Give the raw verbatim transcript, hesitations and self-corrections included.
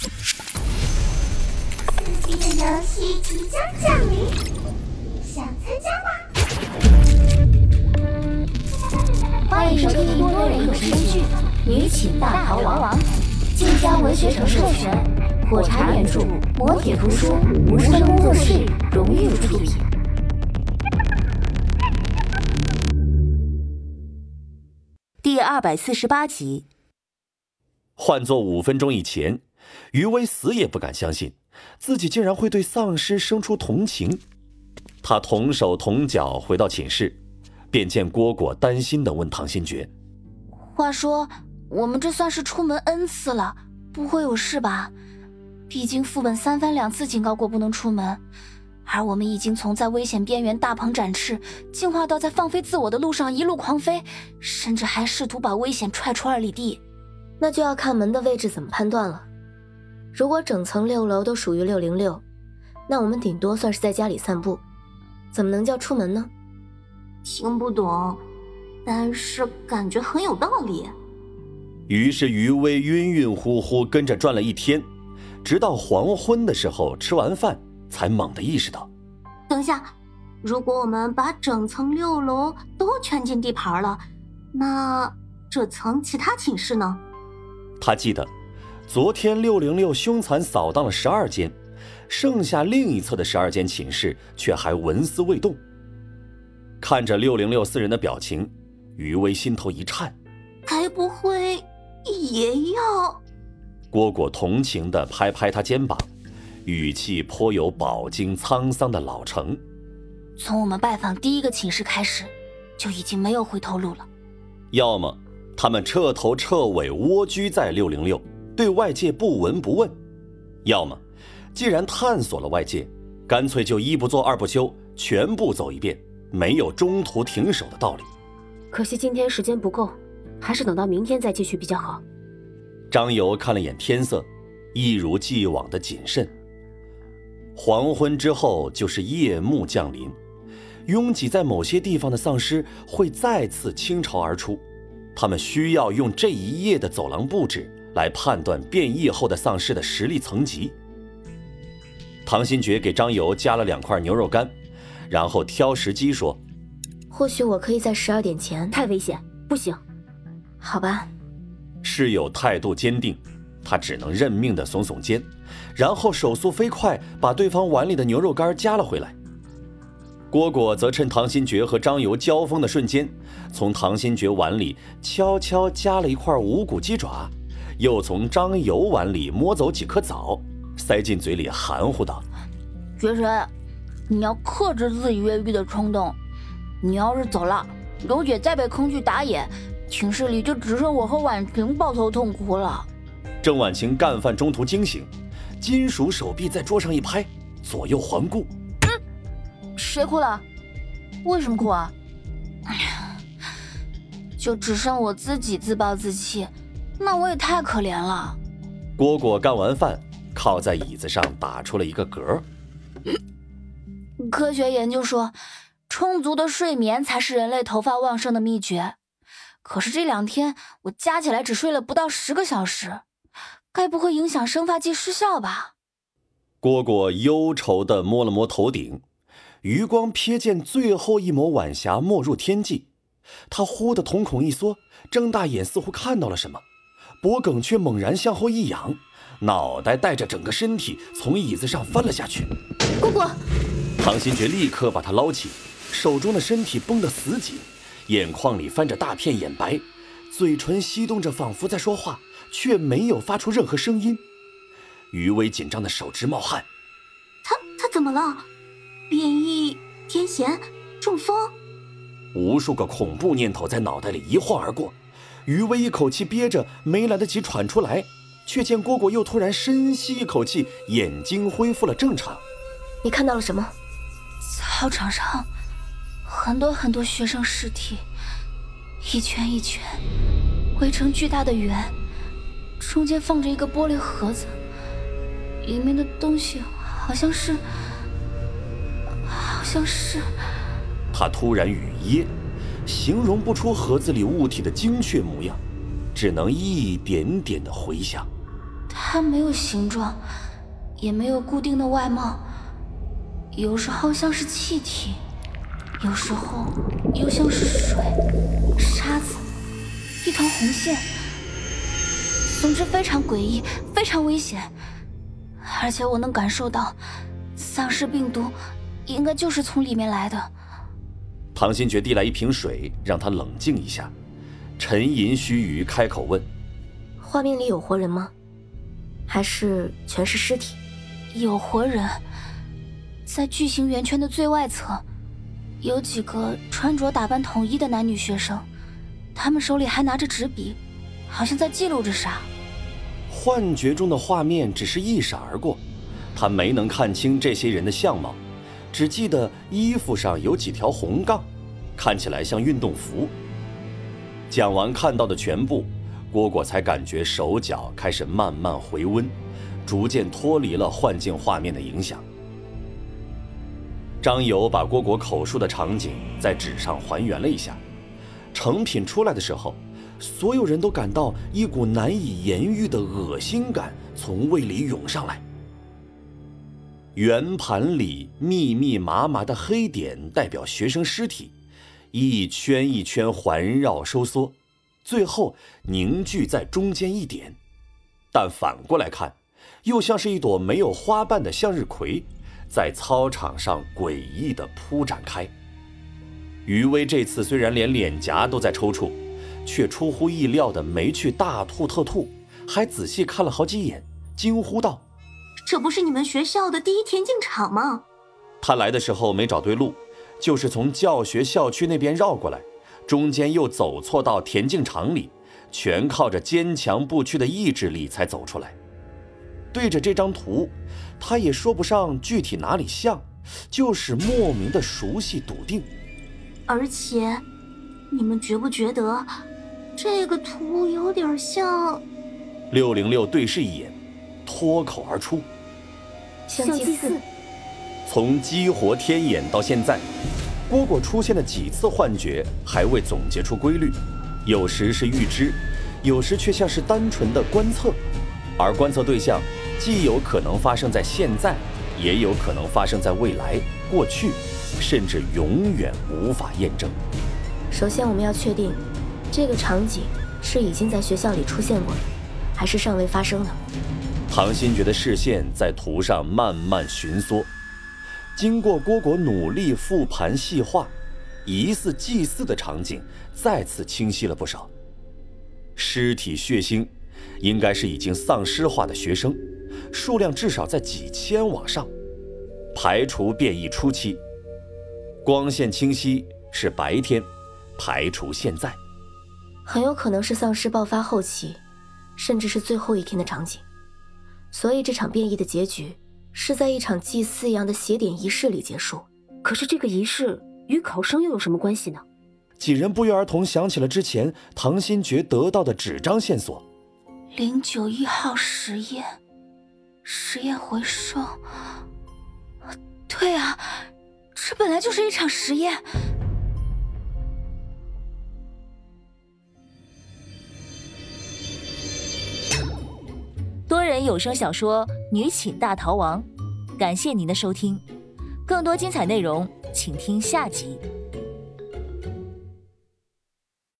刺激的游戏即将降临，想参加吗？ 欢迎收听多人有声剧《女寝大逃亡》，晋江文学城授权，火柴原著，磨铁图书，无声工作室荣誉出品。第二百四十八集。 换作五分钟以前，余威死也不敢相信自己竟然会对丧尸生出同情。他同手同脚回到寝室，便见蝈蝈担心地问唐新觉： 话说我们这算是出门 N 次了，不会有事吧？毕竟副本三番两次警告过不能出门，而我们已经从在危险边缘大鹏展翅进化到在放飞自我的路上一路狂飞，甚至还试图把危险踹出二里地。 那就要看门的位置怎么判断了。如果整层六楼都属于六零六，那我们顶多算是在家里散步，怎么能叫出门呢？ 听不懂，但是感觉很有道理。 于是余威晕晕乎乎跟着转了一天，直到黄昏的时候吃完饭才猛地意识到， 等下，如果我们把整层六楼都圈进地盘了，那这层其他寝室呢？ 他记得昨天六零六凶残扫荡了十二间，剩下另一侧的十二间寝室却还纹丝未动。看着六零六四人的表情，余威心头一颤， 该不会也要…… 蝈蝈同情地拍拍他肩膀，语气颇有饱经沧桑的老成。 从我们拜访第一个寝室开始，就已经没有回头路了。 要么他们彻头彻尾蜗居在六零六，对外界不闻不问；要么既然探索了外界，干脆就一不做二不休，全部走一遍，没有中途停手的道理。 可惜今天时间不够，还是等到明天再继续比较好。 张游看了眼天色，一如既往的谨慎。黄昏之后就是夜幕降临，拥挤在某些地方的丧尸会再次倾巢而出，他们需要用这一夜的走廊布置来判断变异后的丧尸的实力层级。唐新觉给张游加了两块牛肉干，然后挑时机说： 或许我可以在十二点前。 太危险，不行。 好吧。 室友态度坚定，他只能认命地耸耸肩，然后手速飞快把对方碗里的牛肉干夹了回来。蝈蝈则趁唐新觉和张游交锋的瞬间，从唐新觉碗里悄悄夹了一块无骨鸡爪，又从张游碗里摸走几颗枣，塞进嘴里含糊道： 觉神，你要克制自己越狱的冲动，你要是走了，刘姐再被坑去打野，寝室里就只剩我和婉晴抱头痛哭了。 郑婉晴干饭中途惊醒，金属手臂在桌上一拍，左右环顾。 谁哭了？为什么哭啊？哎呀，就只剩我自己自暴自弃，那我也太可怜了。 蝈蝈干完饭，靠在椅子上打出了一个嗝。 科学研究说，充足的睡眠才是人类头发旺盛的秘诀。可是这两天我加起来只睡了不到十个小时，该不会影响生发剂失效吧？ 蝈蝈忧愁地摸了摸头顶，余光瞥见最后一抹晚霞没入天际，他忽地瞳孔一缩，睁大眼似乎看到了什么，脖颈却猛然向后一仰，脑袋带着整个身体从椅子上翻了下去。 蝈蝈！ 唐新觉立刻把他捞起，手中的身体绷得死紧，眼眶里翻着大片眼白，嘴唇翕动着仿佛在说话，却没有发出任何声音。余威紧张的手直冒汗。 他他怎么了？变异、癫痫、中风？ 无数个恐怖念头在脑袋里一晃而过，余威一口气憋着，没来得及喘出来，却见蝈蝈又突然深吸一口气，眼睛恢复了正常。 你看到了什么？ 操场上很多很多学生尸体，一圈一圈围成巨大的圆，中间放着一个玻璃盒子，里面的东西好像是好像是他突然语噎，形容不出盒子里物体的精确模样，只能一点点的回想。 太它没有形状，也没有固定的外貌，有时候像是气体，有时候又像是水、沙子、一条红线。总之非常诡异，非常危险。而且我能感受到，丧尸病毒应该就是从里面来的。 唐新觉递来一瓶水，让他冷静一下，沉吟须臾，开口问： 画面里有活人吗？还是全是尸体？ 有活人，在巨型圆圈的最外侧，有几个穿着打扮统一的男女学生，他们手里还拿着纸笔，好像在记录着啥。 幻觉中的画面只是一闪而过，他没能看清这些人的相貌，只记得衣服上有几条红杠，看起来像运动服。讲完看到的全部，蝈蝈才感觉手脚开始慢慢回温，逐渐脱离了幻境画面的影响。张友把蝈蝈口述的场景在纸上还原了一下，成品出来的时候，所有人都感到一股难以言喻的恶心感从胃里涌上来。圆盘里密密麻麻的黑点代表学生尸体，一圈一圈环绕收缩，最后凝聚在中间一点。但反过来看，又像是一朵没有花瓣的向日葵，在操场上诡异地铺展开。余威这次虽然连脸颊都在抽搐，却出乎意料的没去大吐特吐，还仔细看了好几眼，惊呼道： 这不是你们学校的第一田径场吗？ 他来的时候没找对路，就是从教学校区那边绕过来，中间又走错到田径场里，全靠着坚强不屈的意志力才走出来。对着这张图，他也说不上具体哪里像，就是莫名的熟悉笃定。 而且你们觉不觉得这个图有点像…… 六零六对视一眼，脱口而出： 像祭祀。 从激活天眼到现在，蝈蝈出现的几次幻觉还未总结出规律，有时是预知，有时却像是单纯的观测，而观测对象既有可能发生在现在，也有可能发生在未来、过去，甚至永远无法验证。 首先我们要确定，这个场景是已经在学校里出现过的，还是尚未发生的。 唐新觉的视线在图上慢慢寻缩，经过蝈蝈努力复盘细化，疑似祭祀的场景再次清晰了不少。尸体血腥，应该是已经丧尸化的学生，数量至少在几千往上。排除变异初期，光线清晰，是白天，排除现在。 很有可能是丧尸爆发后期，甚至是最后一天的场景。所以这场变异的结局是在一场祭祀一样的血点仪式里结束。 可是这个仪式与考生又有什么关系呢？ 几人不约而同想起了之前唐新觉得到的纸张线索。 零九一号实验，实验回收。对啊，这本来就是一场实验。 多人有声小说《女寝大逃亡》，感谢您的收听，更多精彩内容请听下集。